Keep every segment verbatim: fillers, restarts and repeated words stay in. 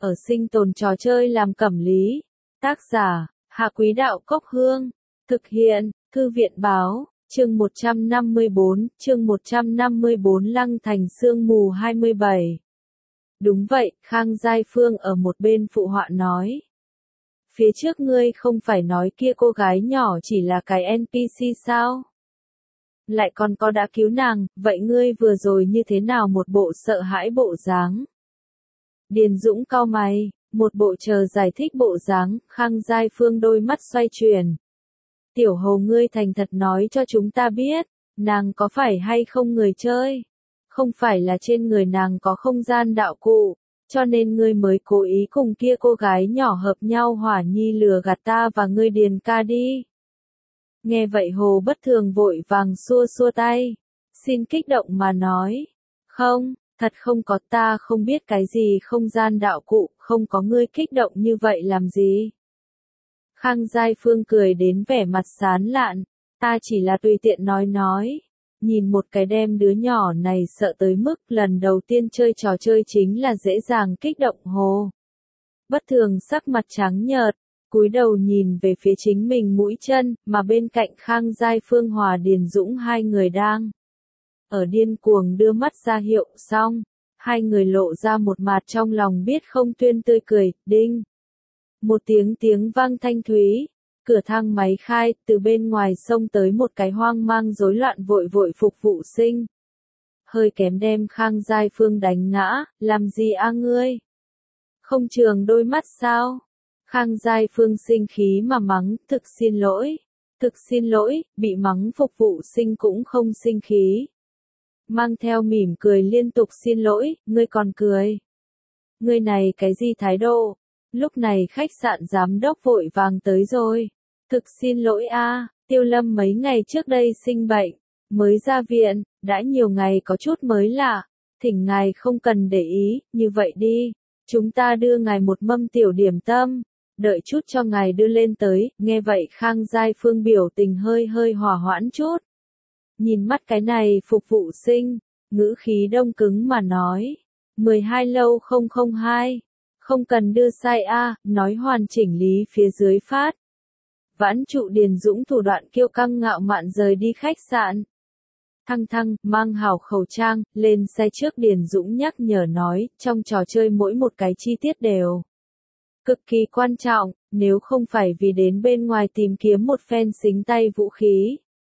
ở sinh tồn trò chơi làm cẩm lý. Tác giả, Hạ Quý Đạo Cốc Hương. Thực hiện, Thư viện Báo, chương một trăm năm mươi bốn, chương một trăm năm mươi bốn Lăng Thành Sương Mù hai mươi bảy. Đúng vậy, Khang Giai Phương ở một bên phụ họa nói. Phía trước ngươi không phải nói kia cô gái nhỏ chỉ là cái en pê xê sao? Lại còn có đã cứu nàng, vậy ngươi vừa rồi như thế nào một bộ sợ hãi bộ dáng? Điền Dũng cau mày, một bộ chờ giải thích bộ dáng, Khang Giai Phương đôi mắt xoay chuyển. Tiểu Hồ ngươi thành thật nói cho chúng ta biết, nàng có phải hay không người chơi? Không phải là trên người nàng có không gian đạo cụ, cho nên ngươi mới cố ý cùng kia cô gái nhỏ hợp nhau hỏa nhi lừa gạt ta và ngươi Điền ca đi. Nghe vậy Hồ Bất Thường vội vàng xua xua tay, xin kích động mà nói, không, thật không có, ta không biết cái gì không gian đạo cụ, không có, ngươi kích động như vậy làm gì. Khang Giai Phương cười đến vẻ mặt sán lạn, ta chỉ là tùy tiện nói nói, nhìn một cái đem đứa nhỏ này sợ tới mức lần đầu tiên chơi trò chơi chính là dễ dàng kích động. Hồ Bất Thường sắc mặt trắng nhợt, cúi đầu nhìn về phía chính mình mũi chân, mà bên cạnh Khang Giai Phương hòa Điền Dũng hai người đang ở điên cuồng đưa mắt ra hiệu. Xong, hai người lộ ra một mặt trong lòng biết không tuyên tươi cười. Đinh, một tiếng tiếng vang thanh thúy, cửa thang máy khai, từ bên ngoài xông tới một cái hoang mang rối loạn vội vội phục vụ sinh. Hơi kém đem Khang Giai Phương đánh ngã, làm gì a ngươi? Không trường đôi mắt sao? Khang Giai Phương sinh khí mà mắng, thực xin lỗi, thực xin lỗi, bị mắng phục vụ sinh cũng không sinh khí. Mang theo mỉm cười liên tục xin lỗi, ngươi còn cười. Ngươi này cái gì thái độ? Lúc này khách sạn giám đốc vội vàng tới rồi. Thực xin lỗi a, Tiêu Lâm mấy ngày trước đây sinh bệnh, mới ra viện, đã nhiều ngày có chút mới lạ, thỉnh ngài không cần để ý, như vậy đi, chúng ta đưa ngài một mâm tiểu điểm tâm, đợi chút cho ngài đưa lên tới. Nghe vậy Khang Giai Phương biểu tình hơi hơi hòa hoãn chút. Nhìn mắt cái này phục vụ sinh, ngữ khí đông cứng mà nói, mười hai lâu không không hai, không cần đưa sai a, nói hoàn chỉnh lý phía dưới phát. Vãn trụ Điền Dũng thủ đoạn kiêu căng ngạo mạn rời đi khách sạn. Thăng thăng, mang hảo khẩu trang, lên xe trước. Điền Dũng nhắc nhở nói, trong trò chơi mỗi một cái chi tiết đều cực kỳ quan trọng, nếu không phải vì đến bên ngoài tìm kiếm một phen xính tay vũ khí,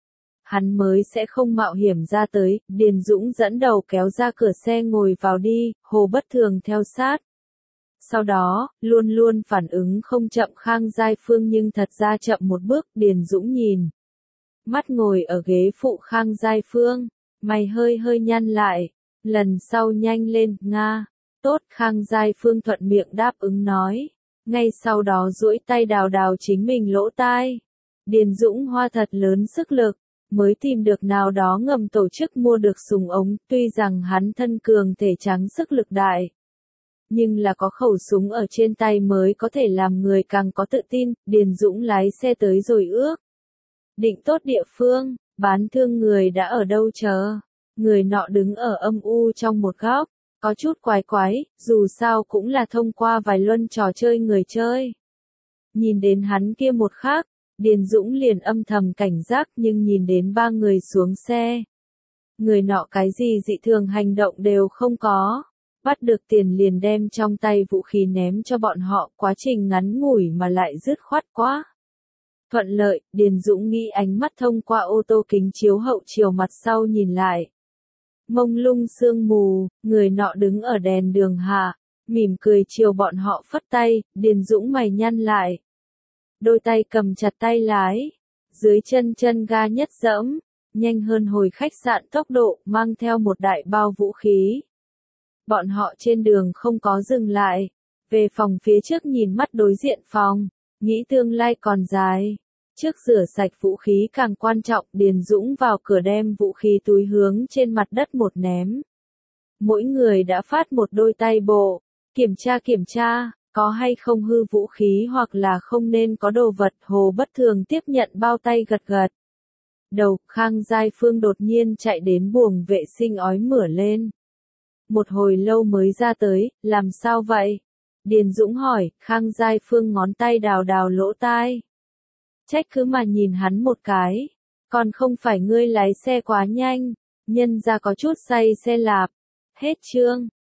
hắn mới sẽ không mạo hiểm ra tới. Điền Dũng dẫn đầu kéo ra cửa xe ngồi vào đi, Hồ Bất Thường theo sát. Sau đó, luôn luôn phản ứng không chậm Khang Giai Phương nhưng thật ra chậm một bước. Điền Dũng nhìn mắt ngồi ở ghế phụ Khang Giai Phương, mày hơi hơi nhăn lại, lần sau nhanh lên, nga. Tốt, Khang Giai Phương thuận miệng đáp ứng nói, ngay sau đó duỗi tay đào đào chính mình lỗ tai. Điền Dũng hoa thật lớn sức lực, mới tìm được nào đó ngầm tổ chức mua được súng ống, tuy rằng hắn thân cường thể trắng sức lực đại, nhưng là có khẩu súng ở trên tay mới có thể làm người càng có tự tin. Điền Dũng lái xe tới rồi ước định tốt địa phương, bán thương người đã ở đâu chờ. Người nọ đứng ở âm u trong một góc, có chút quái quái, dù sao cũng là thông qua vài luân trò chơi người chơi. Nhìn đến hắn kia một khắc, Điền Dũng liền âm thầm cảnh giác, nhưng nhìn đến ba người xuống xe, người nọ cái gì dị thường hành động đều không có. Bắt được tiền liền đem trong tay vũ khí ném cho bọn họ, quá trình ngắn ngủi mà lại dứt khoát quá thuận lợi. Điền Dũng nghĩ ánh mắt thông qua ô tô kính chiếu hậu chiều mặt sau nhìn lại. Mông lung sương mù, người nọ đứng ở đèn đường hạ, mỉm cười chiều bọn họ phất tay. Điền Dũng mày nhăn lại, đôi tay cầm chặt tay lái, dưới chân chân ga nhất dẫm, nhanh hơn hồi khách sạn tốc độ, mang theo một đại bao vũ khí. Bọn họ trên đường không có dừng lại, về phòng phía trước nhìn mắt đối diện phòng, nghĩ tương lai còn dài, trước rửa sạch vũ khí càng quan trọng. Điền Dũng vào cửa đem vũ khí túi hướng trên mặt đất một ném. Mỗi người đã phát một đôi tay bộ, kiểm tra kiểm tra, có hay không hư vũ khí hoặc là không nên có đồ vật. Hồ Bất Thường tiếp nhận bao tay gật gật đầu. Khang Giai Phương đột nhiên chạy đến buồng vệ sinh ói mửa lên. Một hồi lâu mới ra tới, làm sao vậy? Điền Dũng hỏi, Khang Giai Phương ngón tay đào đào lỗ tai. Trách cứ mà nhìn hắn một cái. Còn không phải ngươi lái xe quá nhanh, nhân ra có chút say xe lạp. Hết chương.